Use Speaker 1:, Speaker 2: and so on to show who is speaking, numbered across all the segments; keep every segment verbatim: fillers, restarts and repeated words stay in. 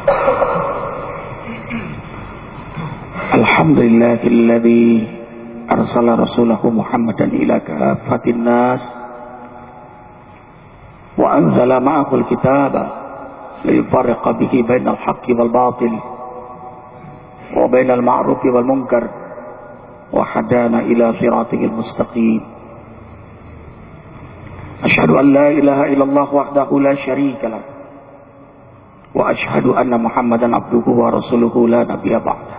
Speaker 1: Alhamdulillahilladzi arsala rasulahu Muhammadan ila kafatin nas wa anzala ma'ahul kitaba liyufarriqa bihi bainal haqqi wal batil wa bainal ma'rufi wal munkar wa hadana ila siratil mustaqim. Asyhadu an la ilaha illallah wahdahu la syarika lah wa asyhadu anna Muhammadan abduhu wa rasuluhu la nabiyya ba'dah.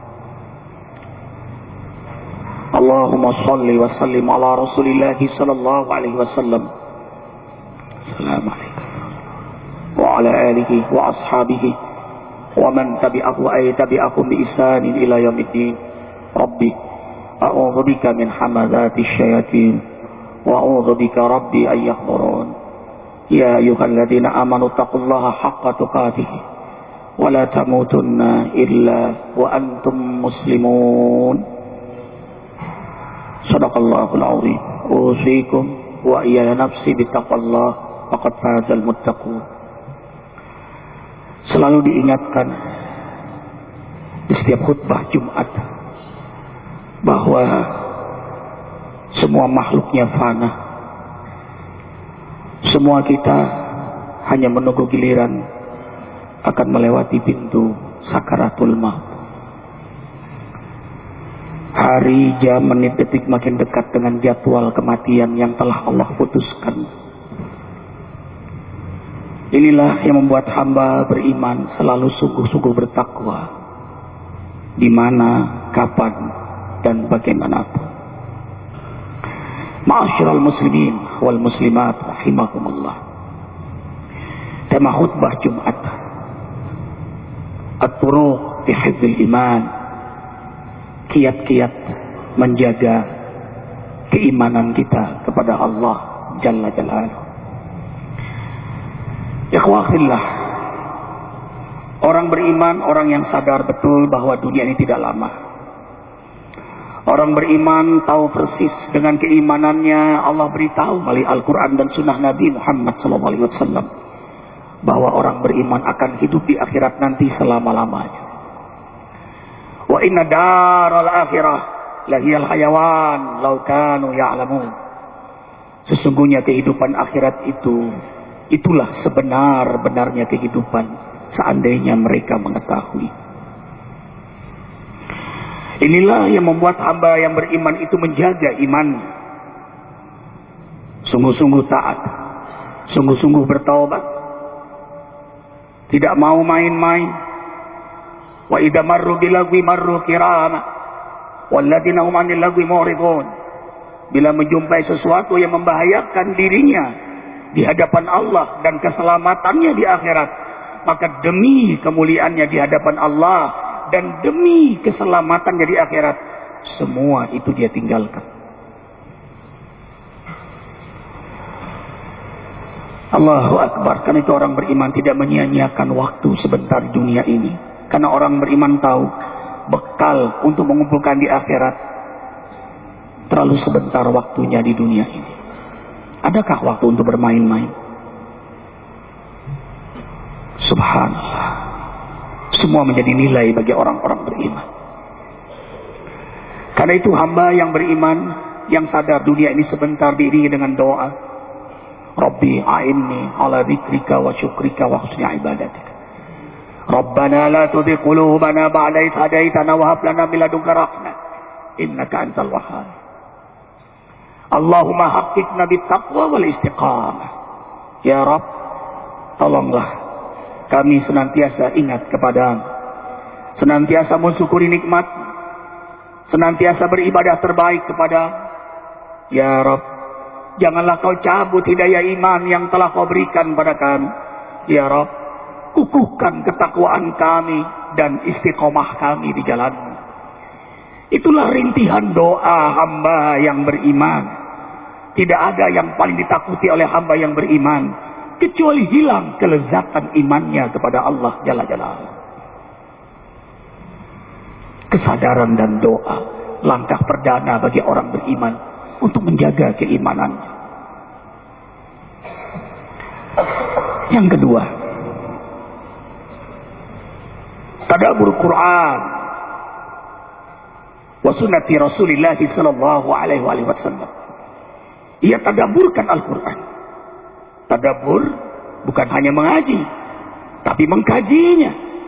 Speaker 1: Allahumma salli wa sallim ala Rasulillah sallallahu alaihi wasallam. Assalamualaikum wa ala alihi wa ashabihi wa man tabi'ahu ay tabi'ahum bi ihsanin ila yaumiddin. Rabbi a'udzu bika min hamazati syayatin wa a'udzu bika rabbi ay yahdurun. Ya ayyuhalladzina amanu taqullaha haqqa tuqatih wa la tamutunna illa wa antum muslimun. Shadaqallahul azim. Usikum wa iyaya nafsi bittaqwallah faqad fazal muttaqun. Selalu diingatkan di setiap khutbah Jumat bahwa semua makhluknya fana. Semua kita hanya menunggu giliran akan melewati pintu sakaratul maut. Hari, jam, menit, detik makin dekat dengan jadwal kematian yang telah Allah putuskan. Inilah yang membuat hamba beriman selalu sungguh-sungguh bertakwa di mana, kapan, dan bagaimanapun. Ma'asyiral muslimin wal muslimat rahimakumullah. Tema khutbah Jumat, At-Turuq fi hifdzil iman, kiat-kiat menjaga keimanan kita kepada Allah Jalla Jalaluhu. Ikhwahillah, orang beriman, orang yang sadar betul bahwa dunia ini tidak lama. Orang beriman tahu persis dengan keimanannya. Allah beritahu melalui Al-Quran dan Sunnah Nabi Muhammad shallallahu alaihi wasallam bahwa orang beriman akan hidup di akhirat nanti selama-lamanya. Wa inna daral akhirah lahiyal hayawan law kanu ya'lamun. Sesungguhnya kehidupan akhirat itu, itulah sebenar-benarnya kehidupan seandainya mereka mengetahui. Inilah yang membuat hamba yang beriman itu menjaga iman, sungguh-sungguh taat, sungguh-sungguh bertaubat, tidak mau main-main. Wa idza marru bilagwi marru kirama walladzina hum 'anil lagwi mu'ridun. Bila menjumpai sesuatu yang membahayakan dirinya di hadapan Allah dan keselamatannya di akhirat, maka demi kemuliaannya di hadapan Allah dan demi keselamatannya di akhirat, semua itu dia tinggalkan. Allahu Akbar. Karena itu orang beriman tidak menyia-nyiakan waktu sebentar di dunia ini. Karena orang beriman tahu bekal untuk mengumpulkan di akhirat terlalu sebentar waktunya di dunia ini. Adakah waktu untuk bermain-main? Subhanallah. Semua menjadi nilai bagi orang-orang beriman. Karena itu hamba yang beriman, yang sadar dunia ini sebentar, diiringi dengan doa. Rabbi a'inni ala dzikrika wa syukrika wa husni ibadatika. Rabbana la tuzigh qulubana ba'da idh hadaitana wa hab lana min ladunka rahmah innaka antal wahhab. Allahumma haqqiqna bit taqwa wal istiqamah. Ya Rabb, tolonglah kami senantiasa ingat kepadamu, senantiasa mensyukuri nikmat, senantiasa beribadah terbaik kepadamu. Ya Rabb, janganlah kau cabut hidayah iman yang telah kau berikan pada kami. Ya Rabb, kukuhkan ketakwaan kami dan istiqomah kami di jalan-Mu. Itulah rintihan doa hamba yang beriman. Tidak ada yang paling ditakuti oleh hamba yang beriman kecuali hilang kelezatan imannya kepada Allah Jalla Jalaluhu. Kesadaran dan doa langkah perdana bagi orang beriman untuk menjaga keimanannya. Yang kedua, tadabbur Quran wa sunnati Rasulillah sallallahu alaihi wasallam. Ia tadabburkan Al-Quran. Tadabbur bukan hanya mengaji, tapi mengkajinya,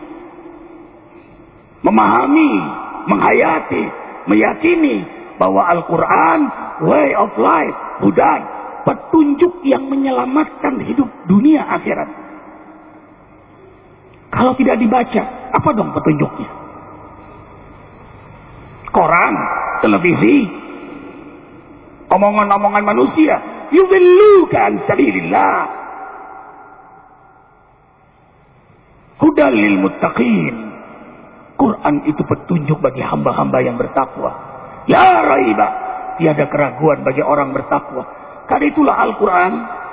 Speaker 1: memahami, menghayati, meyakini bahwa Al-Quran way of life, hudan, petunjuk yang menyelamatkan hidup dunia akhirat. Kalau tidak dibaca, apa dong petunjuknya? Koran, televisi, omongan-omongan manusia, yudilluka an sabilillah. Hudal lil muttaqin. Quran itu petunjuk bagi hamba-hamba yang bertakwa. La raiba, tiada keraguan bagi orang bertakwa. Karena itulah Al-Quran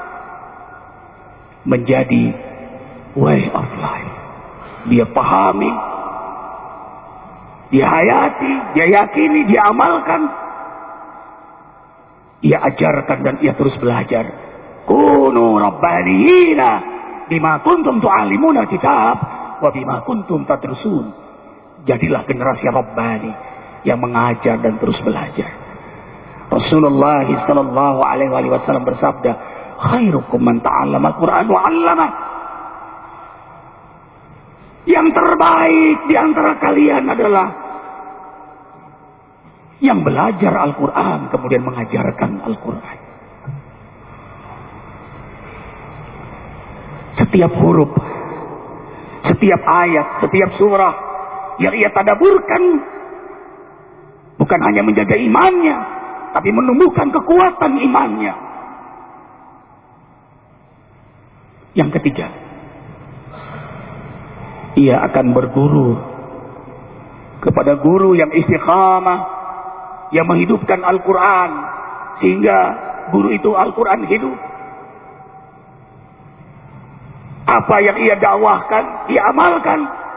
Speaker 1: menjadi way of life. Dia pahami, dia hayati, dia yakini, dia amalkan, ia ajarkan dan ia terus belajar. Kunu rabbaniyina bima kuntum tu'allimuna kitab wa bima kuntum tadrusun. Jadilah generasi Rabbani yang mengajar dan terus belajar. Rasulullah sallallahu alaihi wasallam bersabda, khairukum man ta'allama al-Quran wa 'allama. Yang terbaik di antara kalian adalah yang belajar Al-Quran kemudian mengajarkan Al-Quran. Setiap huruf, setiap ayat, setiap surah yang ia tadabburkan bukan hanya menjaga imannya, tapi menumbuhkan kekuatan imannya. Yang ketiga, ia akan berguru kepada guru yang istiqamah, yang menghidupkan Al-Quran, sehingga guru itu Al-Quran hidup. Apa yang ia dakwahkan, ia amalkan.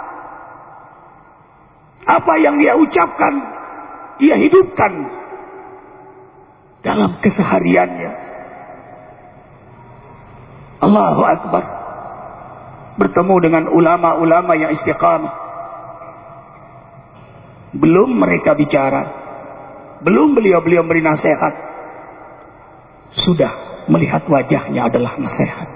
Speaker 1: Apa yang dia ucapkan, ia hidupkan dalam kesehariannya. Allahu Akbar. Bertemu dengan ulama-ulama yang istiqamah. Belum mereka bicara, belum beliau-beliau beri nasihat, sudah melihat wajahnya adalah nasihat.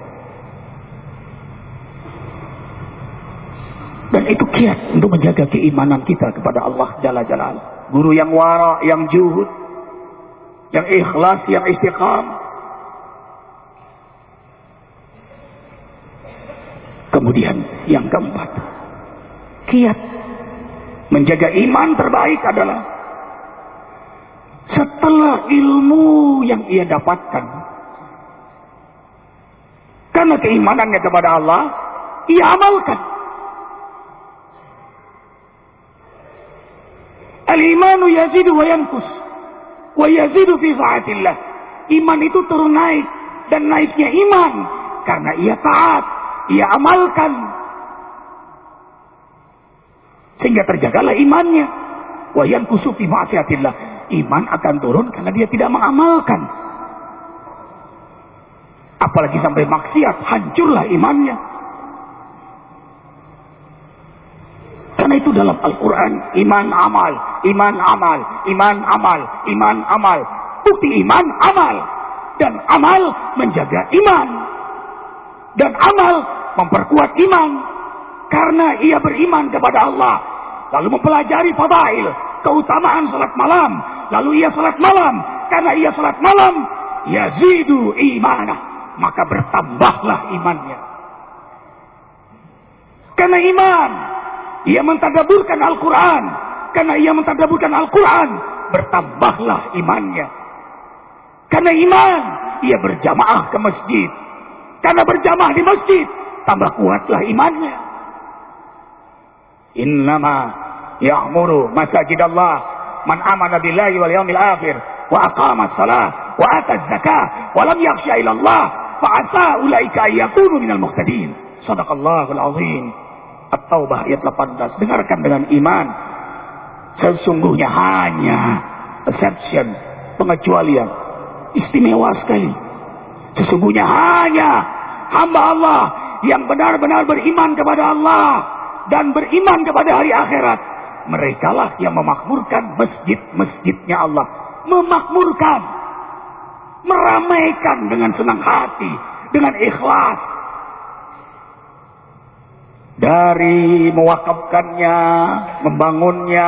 Speaker 1: Dan itu kiat untuk menjaga keimanan kita kepada Allah Jalla Jalaluhu. Guru yang wara, yang juhud, yang ikhlas, yang istiqamah. Kemudian yang keempat, kiat menjaga iman terbaik adalah setelah ilmu yang ia dapatkan, karena keimanannya kepada Allah, ia amalkan. Al-imanu yazidu wa yankus wa yazidu fi ta'atillah. Iman itu turun naik, dan naiknya iman karena ia taat, ia amalkan, sehingga terjagalah imannya. Wa yankusu fi ma'siyatillah. Iman akan turun karena dia tidak mengamalkan. Apalagi sampai maksiat, hancurlah imannya. Karena itu dalam Al-Quran, iman amal, iman amal, iman amal, iman amal. Bukti iman amal, dan amal menjaga iman, dan amal memperkuat iman. Karena ia beriman kepada Allah, lalu mempelajari fadail, keutamaan salat malam, lalu ia salat malam. Karena ia salat malam, yazidu imanah, maka bertambahlah imannya. Karena iman, ia mentadabburkan Al-Quran. Karena ia mentadabburkan Al-Quran, bertambahlah imannya. Karena iman, ia berjamaah ke masjid. Karena berjamaah di masjid, tambah kuatlah imannya. Innama ya'muru masajidallah man amana billahi wal yawmil akhir wa aqama as-salah wa ata az-zakah wa lam yakhsha ila Allah fa asa ulaika yakunu minal muhtadin. Shadaqallahul azim. At-Taubah ayat delapan belas. Dengarkan dengan iman. Sesungguhnya hanya exception, pengecualian, istimewa sekali. Sesungguhnya hanya hamba Allah yang benar-benar beriman kepada Allah dan beriman kepada hari akhirat, merekalah yang memakmurkan masjid-masjidnya Allah. Memakmurkan, meramaikan dengan senang hati, dengan ikhlas. Dari mewakafkannya, membangunnya,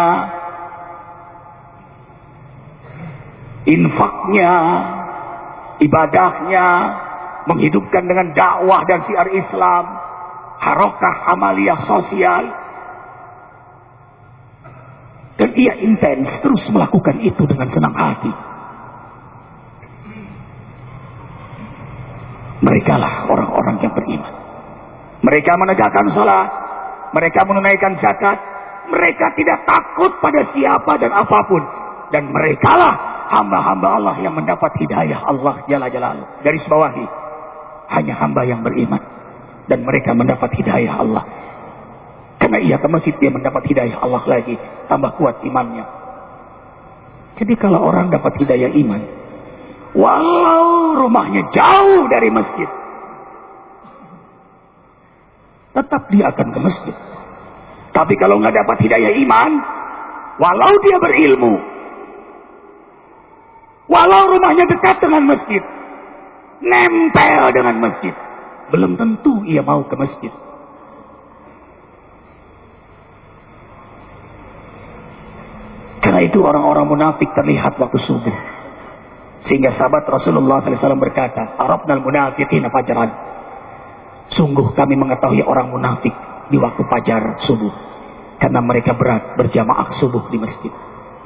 Speaker 1: infaknya, ibadahnya, menghidupkan dengan dakwah dan syiar Islam, harokah amaliyah sosial. Dan ia intens terus melakukan itu dengan senang hati. Merekalah orang-orang yang beriman. Mereka menegakkan salat, mereka menunaikan zakat, mereka tidak takut pada siapa dan apapun. Dan merekalah hamba-hamba Allah yang mendapat hidayah Allah Jalla Jalaluhu. Garis bawahi, hanya hamba yang beriman dan mereka mendapat hidayah Allah. Karena ia ke masjid, dia mendapat hidayah Allah lagi, tambah kuat imannya. Jadi kalau orang dapat hidayah iman, walau rumahnya jauh dari masjid, tetap dia akan ke masjid. Tapi kalau nggak dapat hidayah iman, walau dia berilmu, walau rumahnya dekat dengan masjid, nempel dengan masjid, belum tentu ia mau ke masjid. Karena itu orang-orang munafik terlihat waktu subuh. Sehingga sahabat Rasulullah sallallahu alaihi wasallam berkata, "Arabnal munafiqina fajran." Sungguh kami mengetahui orang munafik di waktu fajar subuh. Karena mereka berat berjamaah subuh di masjid.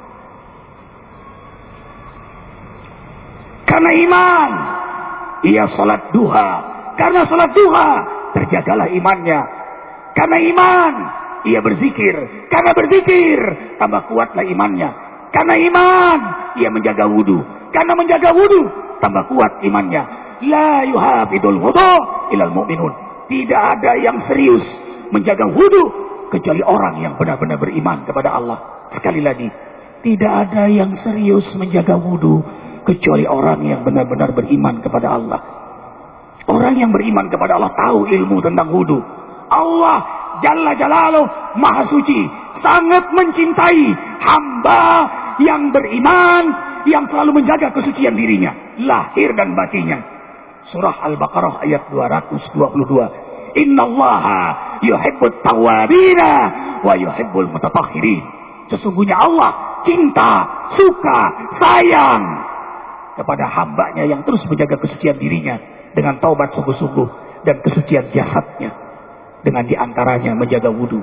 Speaker 1: Karena iman, ia salat duha. Karena salat duha, terjagalah imannya. Karena iman, ia berzikir. Karena berzikir, tambah kuatlah imannya. Karena iman, ia menjaga wudu. Karena menjaga wudu, tambah kuat imannya. La yuhafidul wudu ilal mu'minun. Tidak ada yang serius menjaga wudu kecuali orang yang benar-benar beriman kepada Allah. Sekali lagi, tidak ada yang serius menjaga wudu kecuali orang yang benar-benar beriman kepada Allah. Orang yang beriman kepada Allah tahu ilmu tentang wudu. Allah Jalla Jalaluhu Maha Suci sangat mencintai hamba yang beriman, yang selalu menjaga kesucian dirinya, lahir dan batinnya. Surah Al-Baqarah ayat dua ratus dua puluh dua. Innallaha yuhibbut tawwabina wa yuhibbul mutatahhirin. Sesungguhnya Allah cinta, suka, sayang kepada hambanya yang terus menjaga kesucian dirinya dengan taubat sungguh-sungguh dan kesucian jasadnya dengan diantaranya menjaga wudu.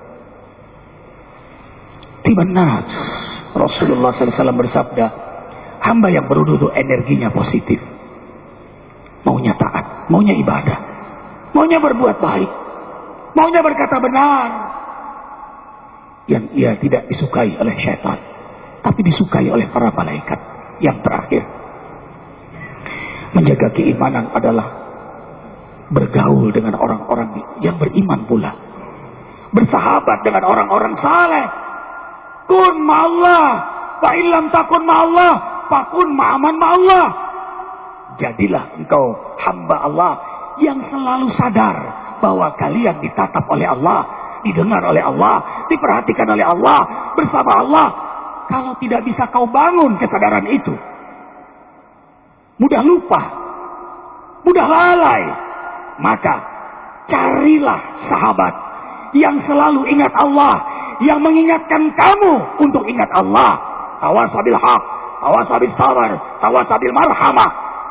Speaker 1: Tibanas Rasulullah sallallahu alaihi wasallam bersabda, hamba yang berwudu itu energinya positif, maunya taat, maunya ibadah, maunya berbuat baik, maunya berkata benar. Yang ia tidak disukai oleh syaitan, tapi disukai oleh para malaikat. Yang terakhir, menjaga keimanan adalah bergaul dengan orang-orang yang beriman pula, bersahabat dengan orang-orang saleh. Kun ma'allah, fa illam takun ma'allah, fakun ma'aman ma'allah. Jadilah engkau hamba Allah yang selalu sadar bahwa kalian ditatap oleh Allah, didengar oleh Allah, diperhatikan oleh Allah, bersama Allah. Kalau tidak bisa kau bangun kesadaran itu, mudah lupa, mudah lalai, maka carilah sahabat yang selalu ingat Allah, yang mengingatkan kamu untuk ingat Allah. Tawasabil haq, tawasabil sabar, tawasabil marhamah.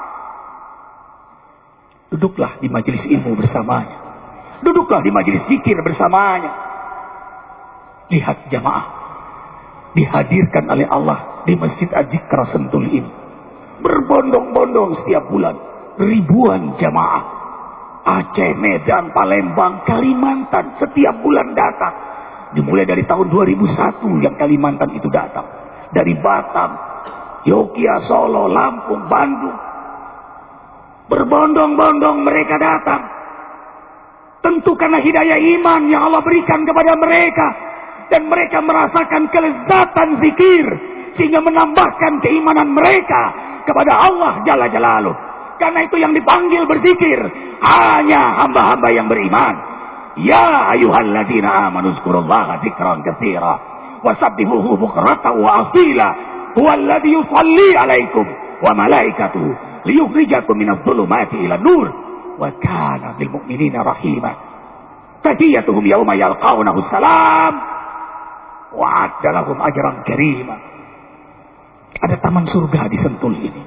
Speaker 1: Duduklah di majelis ilmu bersamanya, duduklah di majelis zikir bersamanya. Lihat jamaah dihadirkan oleh Allah di Masjid Az-Zikra Sentul ini, berbondong-bondong setiap bulan, ribuan jamaah Aceh, Medan, Palembang, Kalimantan setiap bulan datang. Dimulai dari tahun dua ribu satu yang Kalimantan itu datang, dari Batam, Yogyakarta, Solo, Lampung, Bandung, berbondong-bondong mereka datang. Tentu karena hidayah iman yang Allah berikan kepada mereka, dan mereka merasakan kelezatan zikir sehingga menambahkan keimanan mereka kepada Allah Jalla Jalaluhu. Karena itu yang dipanggil berzikir hanya hamba-hamba yang beriman. Ya ayyuhalladzina amanu dzkurullaha dzikran katsira wasabbihuhu bukratan wa asila huwallazi yusalli 'alaikum wa malaikatuhu liyukhrijakum minadh dhulumati ilan nur wa kana bil mu'minina rahima. Tahiyyatuhum yawma yalqawnahu salam wa 'adda lahum ajran karima. Ada taman surga di Sentul ini.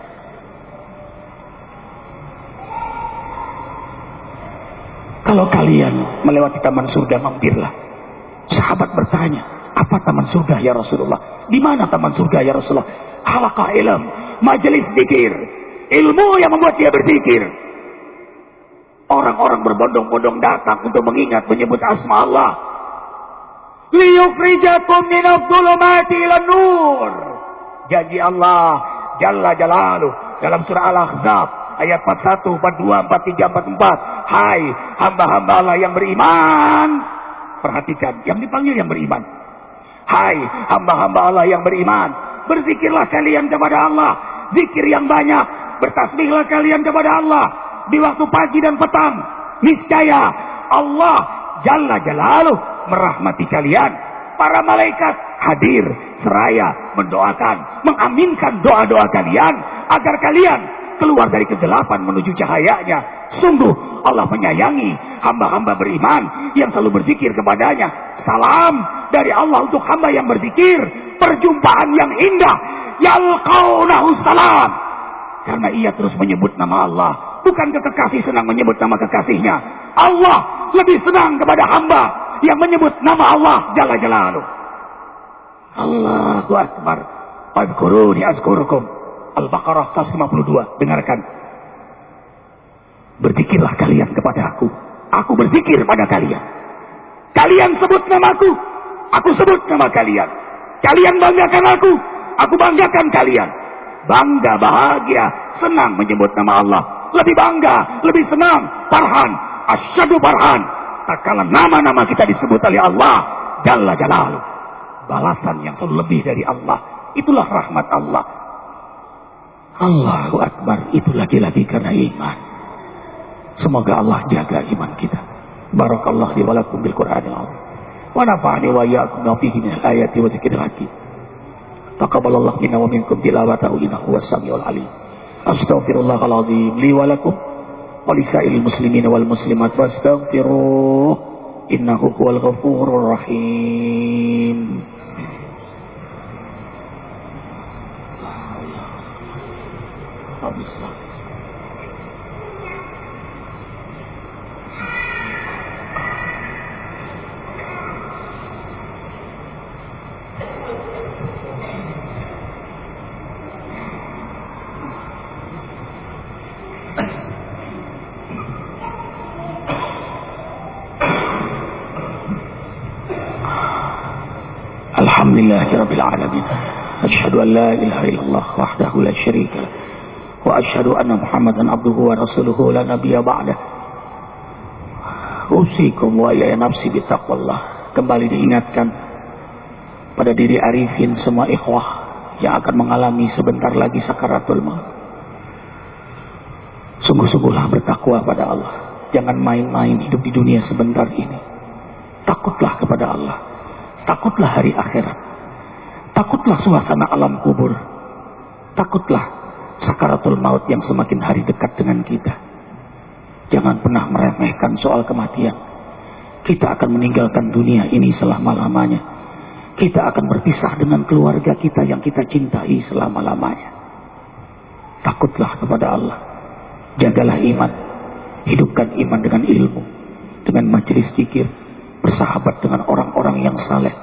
Speaker 1: Kalau kalian melewati taman surga, mampirlah. Sahabat bertanya, apa taman surga ya Rasulullah? Di mana taman surga ya Rasulullah? Halaqah ilm, majelis zikir, ilmu yang membuat dia berzikir. Orang-orang berbondong-bondong datang untuk mengingat, menyebut asma Allah. Liyukhrijakum minadh dhulumati ilan nur. Janji Allah Jalla Jalaluh dalam surah Al-Ahzab ayat empat puluh satu, empat puluh dua, empat puluh tiga, empat puluh empat. Hai hamba-hamba Allah yang beriman. Perhatikan, yang dipanggil yang beriman. Hai hamba-hamba Allah yang beriman, berzikirlah kalian kepada Allah, zikir yang banyak, bertasbihlah kalian kepada Allah di waktu pagi dan petang. Niscaya Allah Jalla Jalaluh merahmati kalian. Para malaikat hadir seraya mendoakan, mengaminkan doa-doa kalian agar kalian keluar dari kegelapan menuju cahayanya. Sungguh Allah menyayangi hamba-hamba beriman yang selalu berzikir kepadanya. Salam dari Allah untuk hamba yang berzikir. Perjumpaan yang indah. Yalqaunahu salam. Karena ia terus menyebut nama Allah. Bukankah kekasih senang menyebut nama kekasihnya? Allah lebih senang kepada hamba yang menyebut nama Allah Jalla Jalaluh. Allahu Akbar. Fadhkuruni azkurukum. Al-Baqarah seratus lima puluh dua. Dengarkan. Berzikirlah kalian kepada aku. Aku berzikir pada kalian. Kalian sebut namaku. Aku sebut nama kalian. Kalian banggakan aku. Aku banggakan kalian. Bangga, bahagia, senang menyebut nama Allah. Lebih bangga, lebih senang. Farhan, asyadu farhan. Tak kala nama-nama kita disebut oleh Allah Jalla Jalaluh. Balasan yang selalu lebih dari Allah. Itulah rahmat Allah. Allahu Akbar. Itu lagi-lagi karena iman. Semoga Allah jaga iman kita. Barakallahu li wa lakum bil Qur'anil azim. Wa nafa'ani wa iyyakum fihi min al-ayati wa dzikril hakim. Taqabbalallahu minna wa minkum tilawatahu innahu was-sami'ul 'alim. Astaghfirullahal azim li wa lakum wa lisa'il muslimin wal muslimat fastaghfiruh innahu huwal ghafurur rahim. Alhamdulillahirabbil alamin. Asyhadu an la ilaha illallah wahdahu la syarika lah. Wa asyhadu anna Muhammadan abduhu wa rasuluhu la nabiyya ba'dah. Usikum wa ya nafsi bittaqwallah. Kembali diingatkan pada diri arifin semua ikhwah yang akan mengalami sebentar lagi sakaratul maut. Sungguh-sungguhlah bertakwa pada Allah. Jangan main-main hidup di dunia sebentar ini. Takutlah kepada Allah. Takutlah hari akhirat. Takutlah suasana alam kubur. Takutlah sakaratul maut yang semakin hari dekat dengan kita. Jangan pernah meremehkan soal kematian. Kita akan meninggalkan dunia ini selama-lamanya. Kita akan berpisah dengan keluarga kita yang kita cintai selama-lamanya. Takutlah kepada Allah. Jagalah iman. Hidupkan iman dengan ilmu. Dengan majelis zikir. Bersahabat dengan orang-orang yang saleh.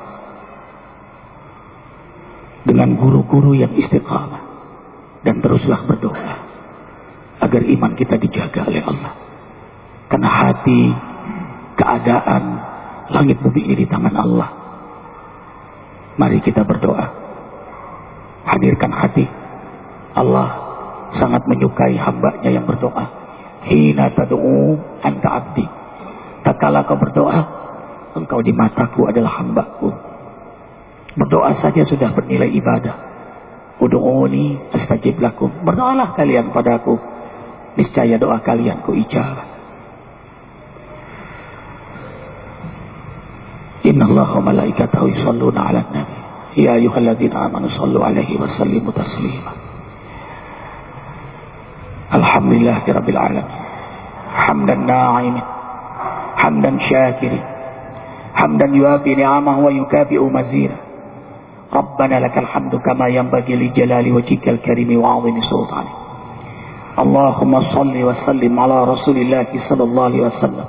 Speaker 1: Dengan guru-guru yang istiqamah. Dan teruslah berdoa agar iman kita dijaga oleh Allah. Karena hati, keadaan, langit bumi ini di tangan Allah. Mari kita berdoa. Hadirkan hati. Allah sangat menyukai hambanya yang berdoa. Hina tad'u anta abdi. Tak kala kau berdoa, engkau di mataku adalah hambaku. Berdoa saja sudah bernilai ibadah. Ud'uni astajib lakum. Berdoalah kalian padaku, niscaya doa kalian ku ijabah. Innallaha wa malaikatahu yusholluna 'alan nabi. Ya ayyuhalladzina amanu shallu 'alaihi wa sallimu taslima. Alhamdulillahirabbil alamin. Hamdan na'imin, hamdan syakirin, hamdan yuafi ni'amahu wa yukafi'u mazira. Rabbana lakal hamdu kama yanbaghi li jalali wajhikal karimi wa 'azimi sultanik. Allahumma shalli wa sallim ala Rasulillah sallallahu alaihi wasallam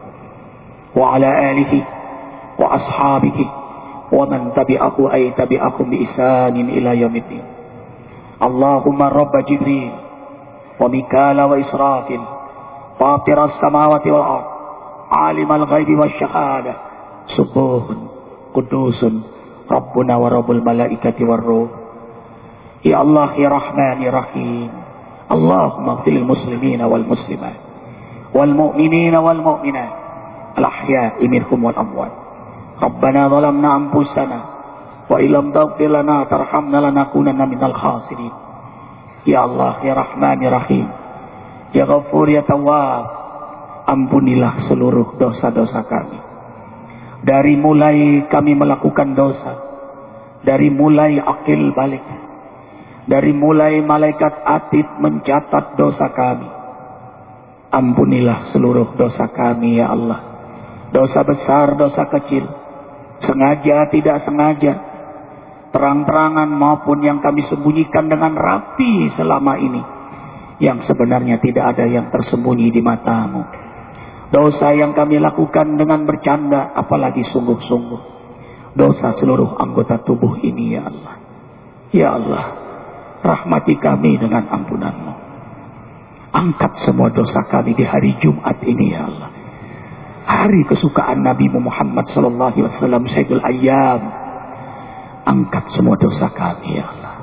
Speaker 1: wa ala alihi wa ashabihi wa man tabi'ahu ay tabi'akum bi ihsanin ila yaumiddin. Allahumma rabb Jibril wa Mikala wa Israfil fatir as-samawati wal ard alim al-ghaibi wasyahada subuhun qudusun Rabbuna wa rabbul malaikati war ruh. Ya Allah ya Rahman ya Rahim, Allahumma ighfir lil muslimina wal muslimat wal mu'minina wal mu'minat al ahya'i minhum wal amwat. Rabbana zalamna anfusana wa illam taghfir lana tarhamna lanakunanna minal khasirin. Ya Allah ya Rahman ya Rahim, ya Ghafur ya Tawwab, ampunilah seluruh dosa-dosa kami. Dari mulai kami melakukan dosa, dari mulai akil balik, dari mulai malaikat atid mencatat dosa kami, ampunilah seluruh dosa kami ya Allah. Dosa besar, dosa kecil, sengaja tidak sengaja, terang-terangan maupun yang kami sembunyikan dengan rapi selama ini, yang sebenarnya tidak ada yang tersembunyi di matamu. Dosa yang kami lakukan dengan bercanda, apalagi sungguh-sungguh. Dosa seluruh anggota tubuh ini ya Allah. Ya Allah, rahmati kami dengan ampunan-Mu. Angkat semua dosa kami di hari Jumat ini ya Allah. Hari kesukaan Nabi Muhammad sallallahu alaihi wasallam, Sayyidul Ayyam. Angkat semua dosa kami ya Allah.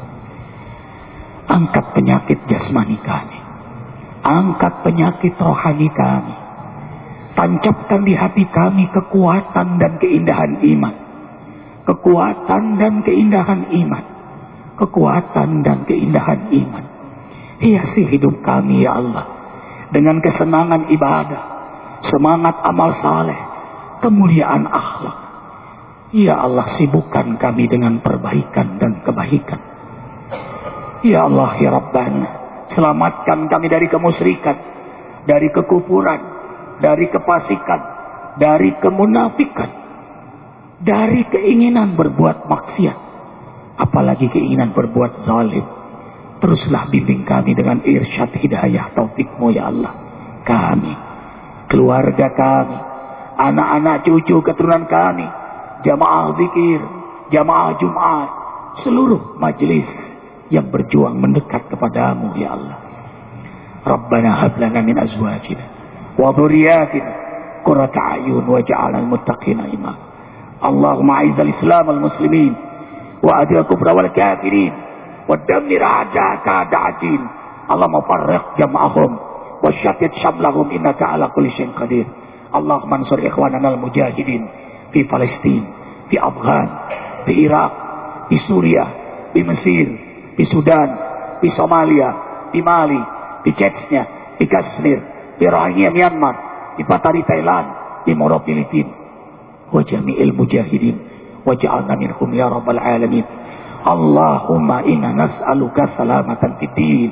Speaker 1: Angkat penyakit jasmani kami. Angkat penyakit rohani kami. Tancapkan di hati kami kekuatan dan keindahan iman. Kekuatan dan keindahan iman. Kekuatan dan keindahan iman. Hiasi hidup kami ya Allah dengan kesenangan ibadah, semangat amal saleh, kemuliaan akhlak. Ya Allah, sibukkan kami dengan perbaikan dan kebaikan. Ya Allah ya Rabbana, selamatkan kami dari kemusyrikan, dari kekufuran, dari kefasikan, dari kemunafikan, dari keinginan berbuat maksiat, apalagi keinginan berbuat zalim. Teruslah bimbing kami dengan irsyad hidayah taufik-Mu ya Allah. Kami, keluarga kami, anak-anak cucu keturunan kami, jamaah zikir, jamaah Jumat, seluruh majelis yang berjuang mendekat kepadamu ya Allah. Rabbana hab lana min azwajina wa dhurriyyatina qurrata a'yun waj'alna lil muttaqina imama. Allahumma a'izzal Islam wal muslimin wa adil kufra wal kafirin wa dammir a'da'aka a'da'ad-din. Allahumma farriq jam'ahum wa shattit shamlahum innaka 'ala kulli syai'in qadir. Allahumma ansur ikhwanana al mujahidin fi Palestin, fi Afghan, fi Irak, fi Suriah, fi Mesir, fi Sudan, fi Somalia, fi Mali, fi Chechnya, fi Kashmir, di Rohingya Myanmar, di Patari Thailand, di Moro Filipina, wa jami'il mujahidin wa ja'alna minhum ya rabbal alamin. Allahumma inna nas'aluka salamatan fid din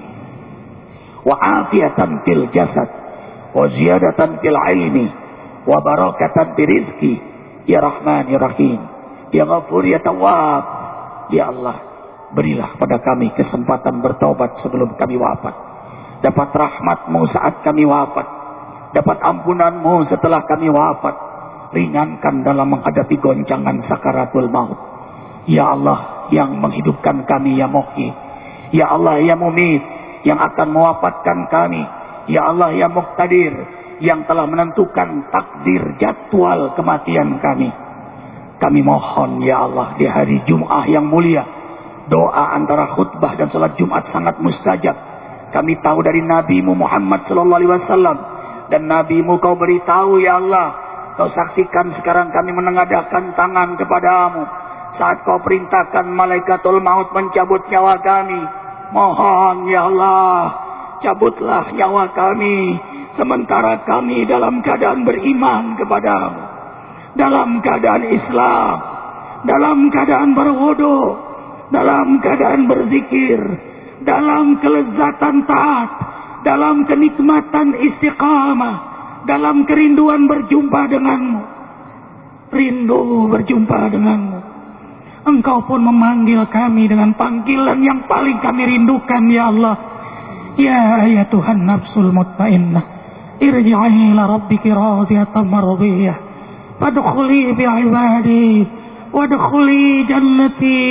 Speaker 1: wa afiyatan fil jasad wa ziyadatan fil ilmi wa barakatan fil rizqi ya Rahman ya Rahim ya Ghafur ya Tawwab. Ya Allah, berilah pada kami kesempatan bertobat sebelum kami wafat, dapat rahmat-Mu saat kami wafat, dapat ampunan-Mu setelah kami wafat, ringankan dalam menghadapi goncangan sakaratul maut. Ya Allah yang menghidupkan kami ya Muhyi, ya Allah ya Mumit yang akan mewafatkan kami, ya Allah ya Muqtadir yang telah menentukan takdir jadwal kematian kami. Kami mohon ya Allah di hari Jum'ah yang mulia, doa antara khutbah dan salat Jumat sangat mustajab. Kami tahu dari Nabi-Mu Muhammad sallallahu alaihi wasallam, dan Nabi-Mu Kau beritahu ya Allah, Kau saksikan sekarang kami menengadahkan tangan kepadamu saat Kau perintahkan malaikatul maut mencabut nyawa kami. Mohon ya Allah, cabutlah nyawa kami sementara kami dalam keadaan beriman kepadamu. dalam keadaan Islam, dalam keadaan berwudu, dalam keadaan berzikir, dalam kelezatan taat, dalam kenikmatan istiqamah, dalam kerinduan berjumpa denganmu. Rindu berjumpa denganmu. Engkau pun memanggil kami dengan panggilan yang paling kami rindukan, ya Allah. Ya ya Tuhan nafsul mutmainnah, irji'i ila rabbiki radiyatan mardiyah, fadkhuli bi ibadi wadkhuli jannati.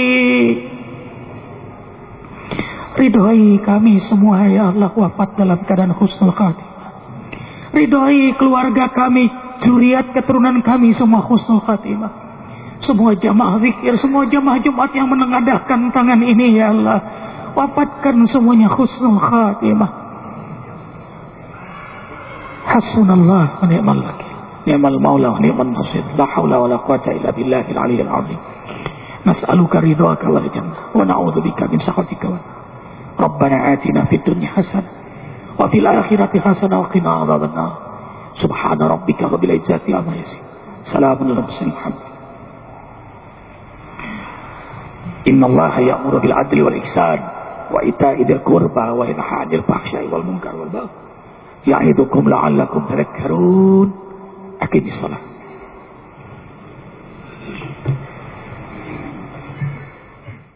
Speaker 1: Ridhoi kami semua, ya Allah, wafat dalam keadaan husnul khatimah. Ridhoi keluarga kami, zuriat keturunan kami semua husnul khatimah. Semua jamaah zikir, semua jamaah Jumat yang menengadahkan tangan ini, ya Allah, wafatkan semuanya husnul khatimah. Hasbunallah wa ni'mal wakil, ni'mal maula wa ni'mal nasir, la haula wa la quwwata illa billahil aliyyil azim. Nas'aluka ridhaka wal jannah wa na'udzubika min sakhatika wa Rabbana atina fid dunya hasanah wa fil akhirati hasanah wa qina adzabannar. Subhana rabbika rabbil izzati amma yasifun. Salamun alal mursalin. Inna Allaha ya'muru bil adli wal ihsan wa ita'i dzil qurba wa yanha 'anil fahsya'i wal munkar wal baghi ya'idukum la'allakum tadhakkarun. Aqimis shalah.